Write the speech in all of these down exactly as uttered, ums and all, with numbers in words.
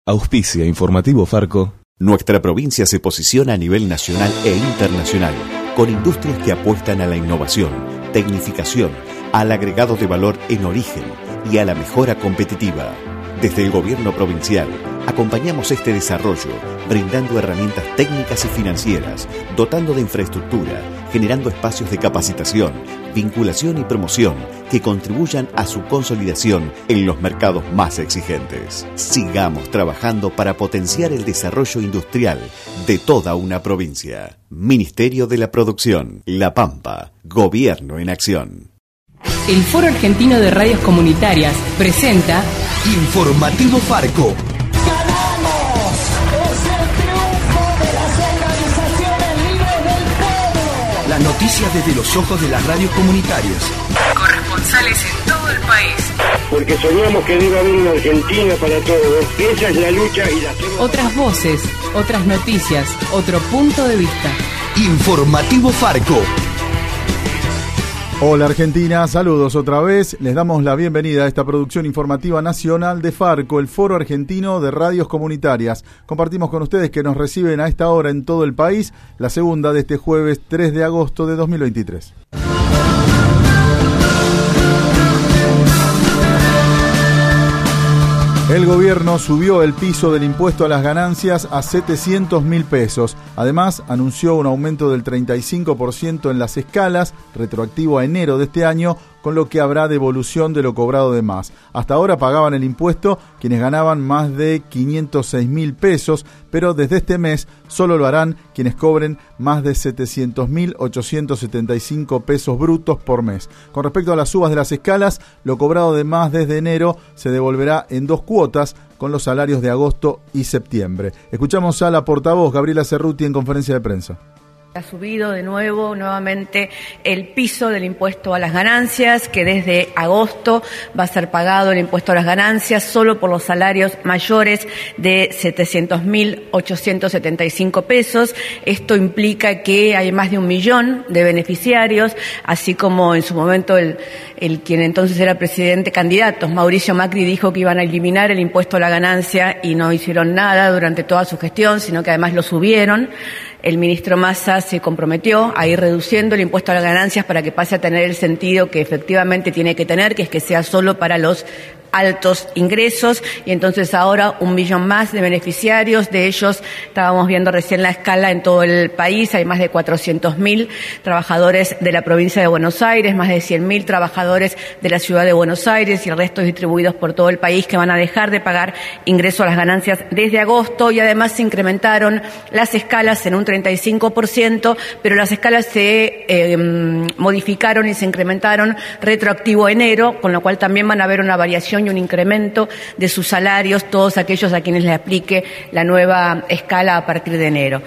Auspicia Informativo Farco. Nuestra provincia se posiciona a nivel nacional e internacional, con industrias que apuestan a la innovación, tecnificación, al agregado de valor en origen y a la mejora competitiva. Desde el gobierno provincial, acompañamos este desarrollo, brindando herramientas técnicas y financieras, dotando de infraestructura, generando espacios de capacitación, vinculación y promoción que contribuyan a su consolidación en los mercados más exigentes. Sigamos trabajando para potenciar el desarrollo industrial de toda una provincia. Ministerio de la Producción, La Pampa, Gobierno en Acción. El Foro Argentino de Radios Comunitarias presenta Informativo Farco. ¡Ganamos! ¡Es el triunfo de las organizaciones libres del pueblo! Las noticias desde los ojos de las radios comunitarias. Corresponsales en todo el país. Porque soñamos que debe haber una Argentina para todos. Esa es la lucha y la hacemos. Otras voces, otras noticias, otro punto de vista. Informativo Farco. Hola Argentina, saludos otra vez. Les damos la bienvenida a esta producción informativa nacional de Farco, el Foro Argentino de Radios Comunitarias. Compartimos con ustedes que nos reciben a esta hora en todo el país, la segunda de este jueves tres de agosto de dos mil veintitrés. El gobierno subió el piso del impuesto a las ganancias a setecientos mil pesos. Además, anunció un aumento del treinta y cinco por ciento en las escalas, retroactivo a enero de este año, con lo que habrá devolución de lo cobrado de más. Hasta ahora pagaban el impuesto quienes ganaban más de quinientos seis mil pesos, pero desde este mes solo lo harán quienes cobren más de setecientos mil ochocientos setenta y cinco pesos brutos por mes. Con respecto a las subas de las escalas, lo cobrado de más desde enero se devolverá en dos cuotas con los salarios de agosto y septiembre. Escuchamos a la portavoz Gabriela Cerruti en conferencia de prensa. Ha subido de nuevo, nuevamente, el piso del impuesto a las ganancias, que desde agosto va a ser pagado el impuesto a las ganancias solo por los salarios mayores de setecientos mil ochocientos setenta y cinco pesos. Esto implica que hay más de un millón de beneficiarios, así como en su momento el, el quien entonces era presidente candidato, Mauricio Macri, dijo que iban a eliminar el impuesto a la ganancia y no hicieron nada durante toda su gestión, sino que además lo subieron. El ministro Massa se comprometió a ir reduciendo el impuesto a las ganancias para que pase a tener el sentido que efectivamente tiene que tener, que es que sea solo para los altos ingresos, y entonces ahora un millón más de beneficiarios. De ellos estábamos viendo recién la escala en todo el país, hay más de cuatrocientos mil trabajadores de la provincia de Buenos Aires, más de cien mil trabajadores de la ciudad de Buenos Aires y el resto distribuidos por todo el país que van a dejar de pagar ingreso a las ganancias desde agosto, y además se incrementaron las escalas en un treinta y cinco por ciento, pero las escalas se eh, modificaron y se incrementaron retroactivo a enero, con lo cual también van a haber una variación y un incremento de sus salarios todos aquellos a quienes le aplique la nueva escala a partir de enero.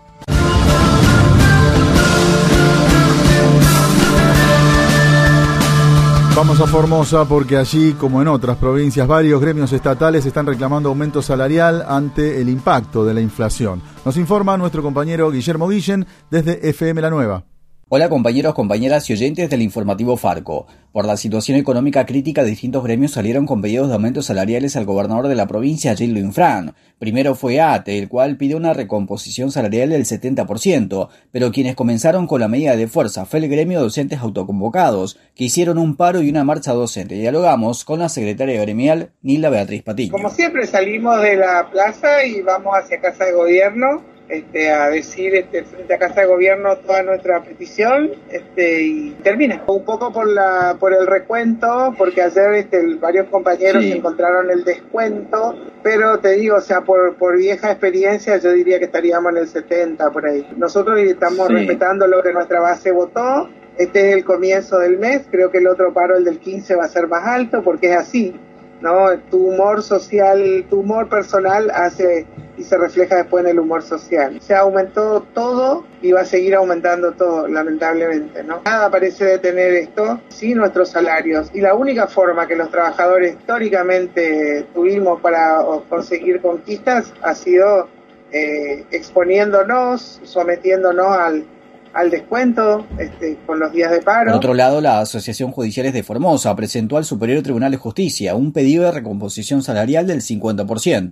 Vamos a Formosa porque allí, como en otras provincias, varios gremios estatales están reclamando aumento salarial ante el impacto de la inflación. Nos informa nuestro compañero Guillermo Guillén desde F M La Nueva. Hola compañeros, compañeras y oyentes del Informativo Farco. Por la situación económica crítica, distintos gremios salieron con pedidos de aumentos salariales al gobernador de la provincia, Gildo Infran. Primero fue A T E, el cual pidió una recomposición salarial del setenta por ciento, pero quienes comenzaron con la medida de fuerza fue el gremio de docentes autoconvocados, que hicieron un paro y una marcha docente. Dialogamos con la secretaria gremial, Nilda Beatriz Patiño. Como siempre salimos de la plaza y vamos hacia Casa de Gobierno. Este, a decir este, frente a Casa de Gobierno toda nuestra petición este, y termina. Un poco por la por el recuento, porque ayer este, varios compañeros sí. encontraron el descuento, pero te digo, o sea, por, por vieja experiencia yo diría que estaríamos en el setenta por ahí. Nosotros estamos sí. respetando lo que nuestra base votó. Este es el comienzo del mes, creo que el otro paro, el del quince, va a ser más alto porque es así, ¿no? Tu humor social, tu humor personal hace y se refleja después en el humor social. Se aumentó todo y va a seguir aumentando todo, lamentablemente, ¿no? Nada parece detener esto, sí nuestros salarios. Y la única forma que los trabajadores históricamente tuvimos para conseguir conquistas ha sido eh, exponiéndonos, sometiéndonos al al descuento este, con los días de paro. Por otro lado, la Asociación Judiciales de Formosa presentó al Superior Tribunal de Justicia un pedido de recomposición salarial del cincuenta por ciento.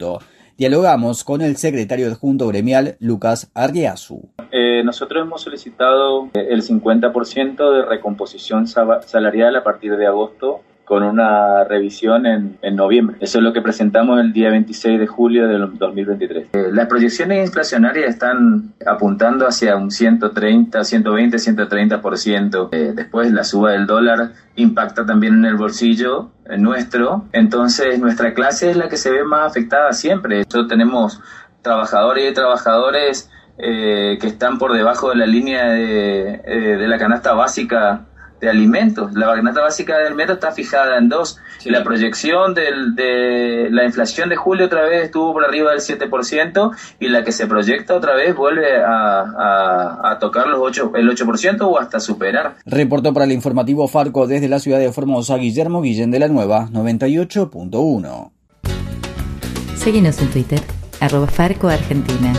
Dialogamos con el secretario adjunto gremial, Lucas Arriazu. Eh, nosotros hemos solicitado el cincuenta por ciento de recomposición salarial a partir de agosto, con una revisión en, en noviembre. Eso es lo que presentamos el día veintiséis de julio del dos mil veintitrés. Eh, las proyecciones inflacionarias están apuntando hacia un ciento treinta, ciento veinte, ciento treinta por ciento. Eh, después la suba del dólar impacta también en el bolsillo eh, nuestro. Entonces nuestra clase es la que se ve más afectada siempre. Nosotros tenemos trabajadores y trabajadores eh, que están por debajo de la línea de, eh, de la canasta básica de alimentos. La canasta básica de alimentos está fijada en dos. Sí. La proyección del, de la inflación de julio otra vez estuvo por arriba del siete por ciento y la que se proyecta otra vez vuelve a, a, a tocar los ocho, el ocho por ciento o hasta superar. Reportó para el informativo Farco desde la ciudad de Formosa, Guillermo Guillén de la Nueva, noventa y ocho punto uno. Seguinos en Twitter, arroba Farco Argentina.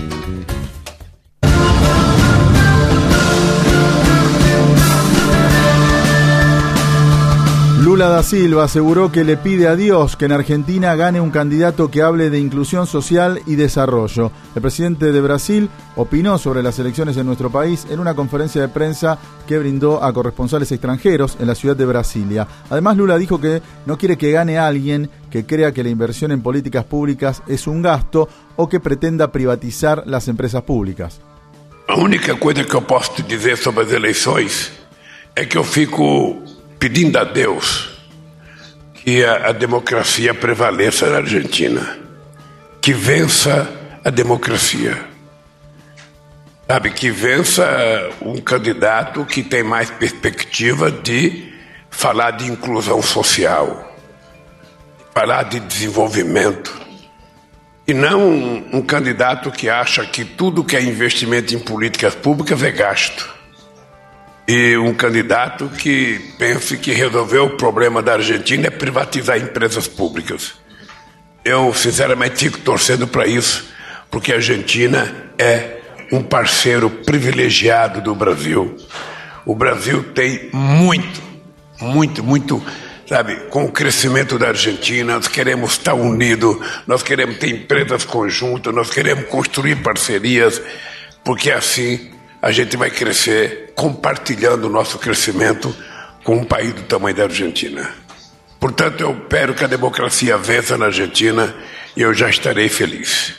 Lula da Silva aseguró que le pide a Dios que en Argentina gane un candidato que hable de inclusión social y desarrollo. El presidente de Brasil opinó sobre las elecciones en nuestro país en una conferencia de prensa que brindó a corresponsales extranjeros en la ciudad de Brasilia. Además, Lula dijo que no quiere que gane alguien que crea que la inversión en políticas públicas es un gasto o que pretenda privatizar las empresas públicas. A única coisa que eu posso te dizer sobre as eleições é que eu fico pedindo a Deus que a, a democracia prevaleça na Argentina, que vença a democracia, sabe, que vença um candidato que tem mais perspectiva de falar de inclusão social, falar de desenvolvimento, e não um, um candidato que acha que tudo que é investimento em políticas públicas é gasto. E um candidato que pense que resolver o problema da Argentina é privatizar empresas públicas. Eu, sinceramente, fico torcendo para isso, porque a Argentina é um parceiro privilegiado do Brasil. O Brasil tem muito, muito, muito, sabe, com o crescimento da Argentina, nós queremos estar unidos, nós queremos ter empresas conjuntas, nós queremos construir parcerias, porque assim a gente vai crescer compartilhando o nosso crescimento com um país do tamanho da Argentina. Portanto, eu espero que a democracia vença na Argentina e eu já estarei feliz.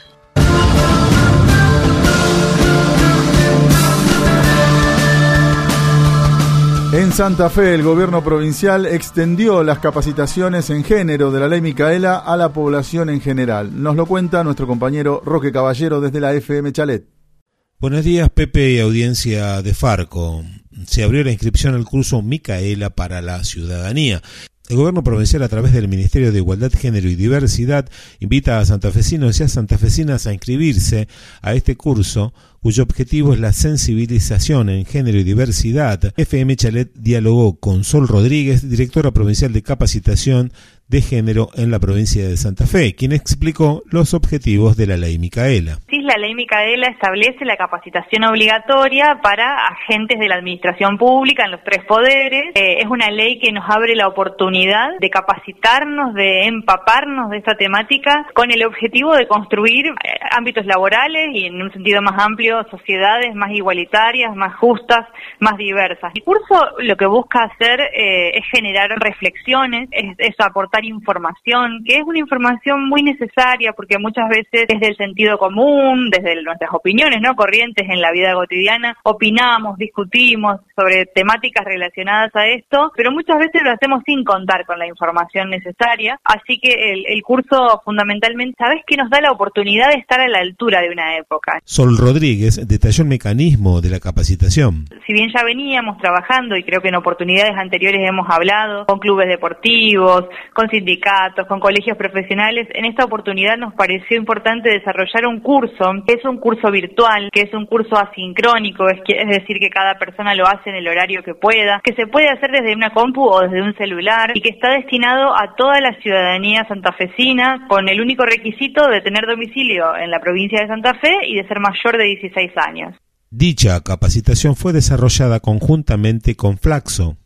En Santa Fe, el gobierno provincial extendió las capacitaciones en género de la ley Micaela a la población en general. Nos lo cuenta nuestro compañero Roque Caballero desde la F M Chalet. Buenos días, Pepe y audiencia de Farco. Se abrió la inscripción al curso Micaela para la ciudadanía. El gobierno provincial, a través del Ministerio de Igualdad, Género y Diversidad, invita a santafesinos y a santafesinas a inscribirse a este curso, cuyo objetivo es la sensibilización en género y diversidad. F M Chalet dialogó con Sol Rodríguez, directora provincial de capacitación de género en la provincia de Santa Fe, quien explicó los objetivos de la ley Micaela. Sí, la ley Micaela establece la capacitación obligatoria para agentes de la administración pública en los tres poderes. Eh, es una ley que nos abre la oportunidad de capacitarnos, de empaparnos de esta temática con el objetivo de construir eh, ámbitos laborales y, en un sentido más amplio, sociedades más igualitarias, más justas, más diversas. El curso lo que busca hacer eh, es generar reflexiones, es, es aportar información, que es una información muy necesaria porque muchas veces desde el sentido común, desde nuestras opiniones no corrientes en la vida cotidiana, opinamos, discutimos sobre temáticas relacionadas a esto, pero muchas veces lo hacemos sin contar con la información necesaria, así que el, el curso fundamentalmente, ¿sabes?, que nos da la oportunidad de estar a la altura de una época. Sol Rodríguez detalló el mecanismo de la capacitación. Si bien ya veníamos trabajando, y creo que en oportunidades anteriores hemos hablado con clubes deportivos, con sindicatos, con colegios profesionales, en esta oportunidad nos pareció importante desarrollar un curso, que es un curso virtual, que es un curso asincrónico, es, que, es decir, que cada persona lo hace en el horario que pueda, que se puede hacer desde una compu o desde un celular, y que está destinado a toda la ciudadanía santafesina, con el único requisito de tener domicilio en la provincia de Santa Fe y de ser mayor de dieciséis años. Dicha capacitación fue desarrollada conjuntamente con Flaxo.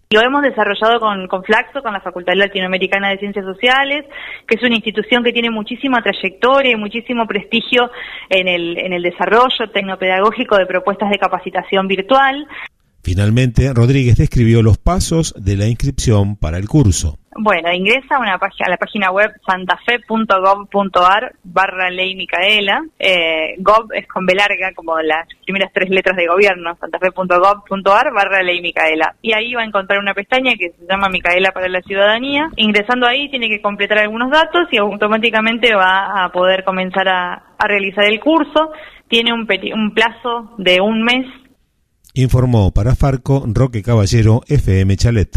Lo hemos desarrollado con, con Flaxo, con la Facultad Latinoamericana de Ciencias Sociales, que es una institución que tiene muchísima trayectoria y muchísimo prestigio en el, en el desarrollo tecnopedagógico de propuestas de capacitación virtual. Finalmente, Rodríguez describió los pasos de la inscripción para el curso. Bueno, ingresa a, una página, a la página web santafe.gov.ar barra ley Micaela. Eh, gov es con B larga, como las primeras tres letras de gobierno, santafe.gov.ar barra ley Micaela. Y ahí va a encontrar una pestaña que se llama Micaela para la Ciudadanía. Ingresando ahí tiene que completar algunos datos y automáticamente va a poder comenzar a, a realizar el curso. Tiene un, un plazo de un mes. Informó para Farco Roque Caballero, F M Chalet.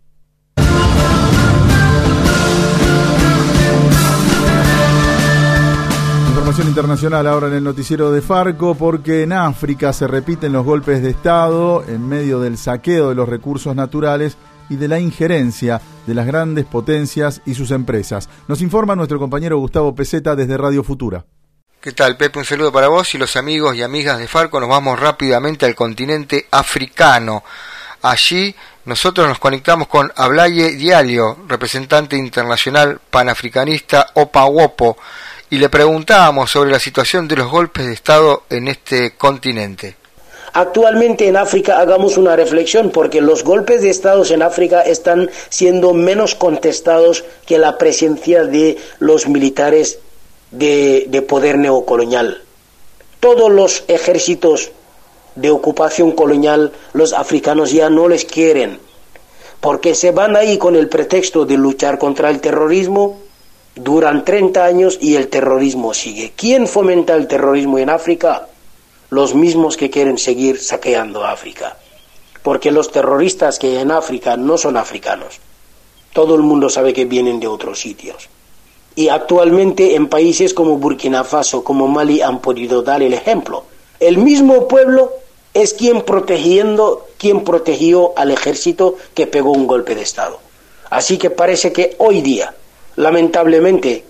Información internacional ahora en el noticiero de Farco, porque en África se repiten los golpes de Estado en medio del saqueo de los recursos naturales y de la injerencia de las grandes potencias y sus empresas. Nos informa nuestro compañero Gustavo Peseta desde Radio Futura. ¿Qué tal, Pepe? Un saludo para vos y los amigos y amigas de Farco. Nos vamos rápidamente al continente africano. Allí nosotros nos conectamos con Ablaye Diallo, representante internacional panafricanista OPAWOPO, y le preguntábamos sobre la situación de los golpes de Estado en este continente. Actualmente en África hagamos una reflexión, porque los golpes de Estado en África están siendo menos contestados que la presencia de los militares de, de poder neocolonial. Todos los ejércitos de ocupación colonial, los africanos ya no les quieren, porque se van ahí con el pretexto de luchar contra el terrorismo. Duran treinta años y el terrorismo sigue. ¿Quién fomenta el terrorismo en África? Los mismos que quieren seguir saqueando África. Porque los terroristas que hay en África no son africanos. Todo el mundo sabe que vienen de otros sitios. Y actualmente en países como Burkina Faso, como Mali, han podido dar el ejemplo. El mismo pueblo es quien protegiendo, quien protegió al ejército que pegó un golpe de Estado. Así que parece que hoy día, lamentablemente,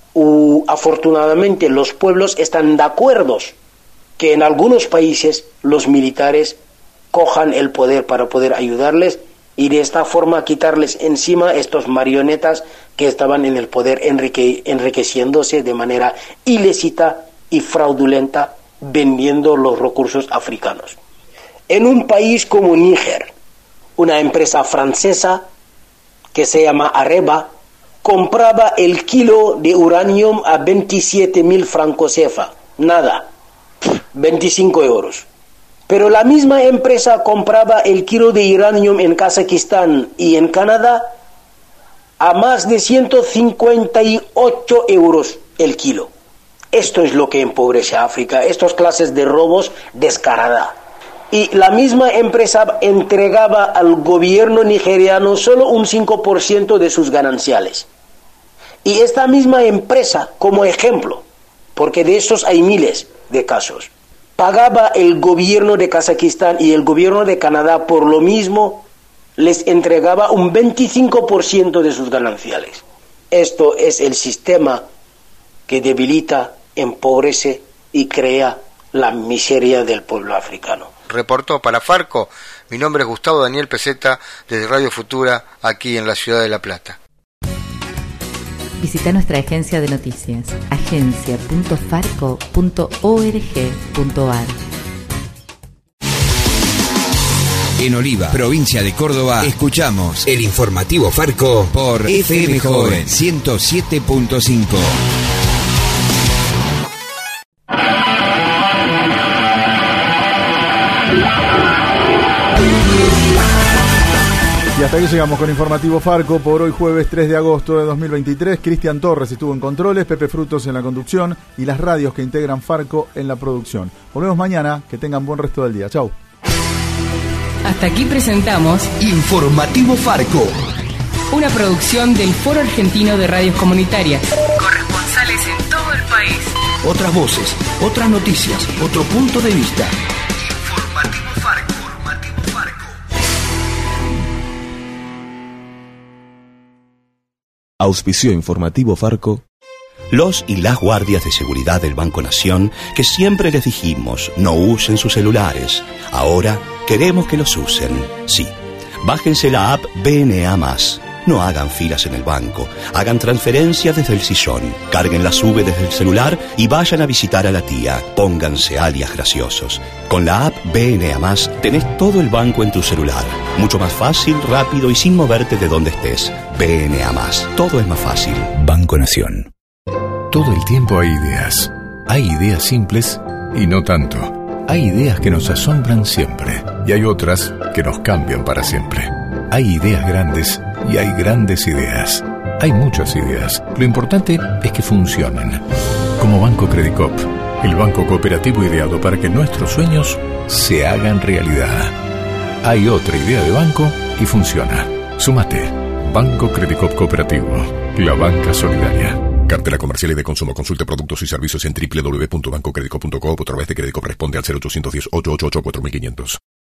u afortunadamente, los pueblos están de acuerdo que en algunos países los militares cojan el poder para poder ayudarles y de esta forma quitarles encima estos marionetas que estaban en el poder enrique, enriqueciéndose de manera ilícita y fraudulenta, vendiendo los recursos africanos. En un país como Níger, una empresa francesa que se llama Areva compraba el kilo de uranio a veintisiete mil francos C F A, nada, veinticinco euros. Pero la misma empresa compraba el kilo de uranio en Kazajistán y en Canadá a más de ciento cincuenta y ocho euros el kilo. Esto es lo que empobrece a África, estas clases de robos descarada. Y la misma empresa entregaba al gobierno nigeriano solo un cinco por ciento de sus gananciales. Y esta misma empresa, como ejemplo, porque de estos hay miles de casos, pagaba el gobierno de Kazajistán y el gobierno de Canadá por lo mismo, les entregaba un veinticinco por ciento de sus gananciales. Esto es el sistema que debilita, empobrece y crea la miseria del pueblo africano. Reportó para Farco, mi nombre es Gustavo Daniel Peseta, desde Radio Futura, aquí en la ciudad de La Plata. Visita nuestra agencia de noticias, agencia punto farco punto org punto ar. En Oliva, provincia de Córdoba, escuchamos el informativo Farco por F M Joven ciento siete punto cinco. Y hasta aquí llegamos con Informativo Farco por hoy jueves tres de agosto de dos mil veintitrés. Cristian Torres estuvo en controles, Pepe Frutos en la conducción y las radios que integran Farco en la producción. Volvemos mañana, que tengan buen resto del día. Chau. Hasta aquí presentamos Informativo Farco, una producción del Foro Argentino de Radios Comunitarias. Corresponsales en todo el país. otras voces, otras noticias, otro punto de vista. Informativo Farco. Auspició Informativo Farco. Los y las guardias de seguridad del Banco Nación, que siempre les dijimos no usen sus celulares, ahora queremos que los usen. Sí, Bájense la app B N A más. No hagan filas en el banco, hagan transferencias desde el sillón, carguen la sube desde el celular y vayan a visitar a la tía. Pónganse alias graciosos. Con la app B N A más tenés todo el banco en tu celular. Mucho más fácil, rápido y sin moverte de donde estés. B N A más. Todo es más fácil. Banco Nación. Todo el tiempo hay ideas. Hay ideas simples y no tanto. Hay ideas que nos asombran siempre y hay otras que nos cambian para siempre. Hay ideas grandes y hay grandes ideas. Hay muchas ideas. Lo importante es que funcionen. Como Banco Credicop, el banco cooperativo ideado para que nuestros sueños se hagan realidad. Hay otra idea de banco y funciona. Súmate. Banco Credicop Cooperativo. La banca solidaria. Cartera comercial y de consumo. Consulte productos y servicios en doble u doble u doble u punto banco credicop punto com o a través de Credicop. Responde al cero ochocientos diez, ochocientos ochenta y cuatro, cuatro mil quinientos.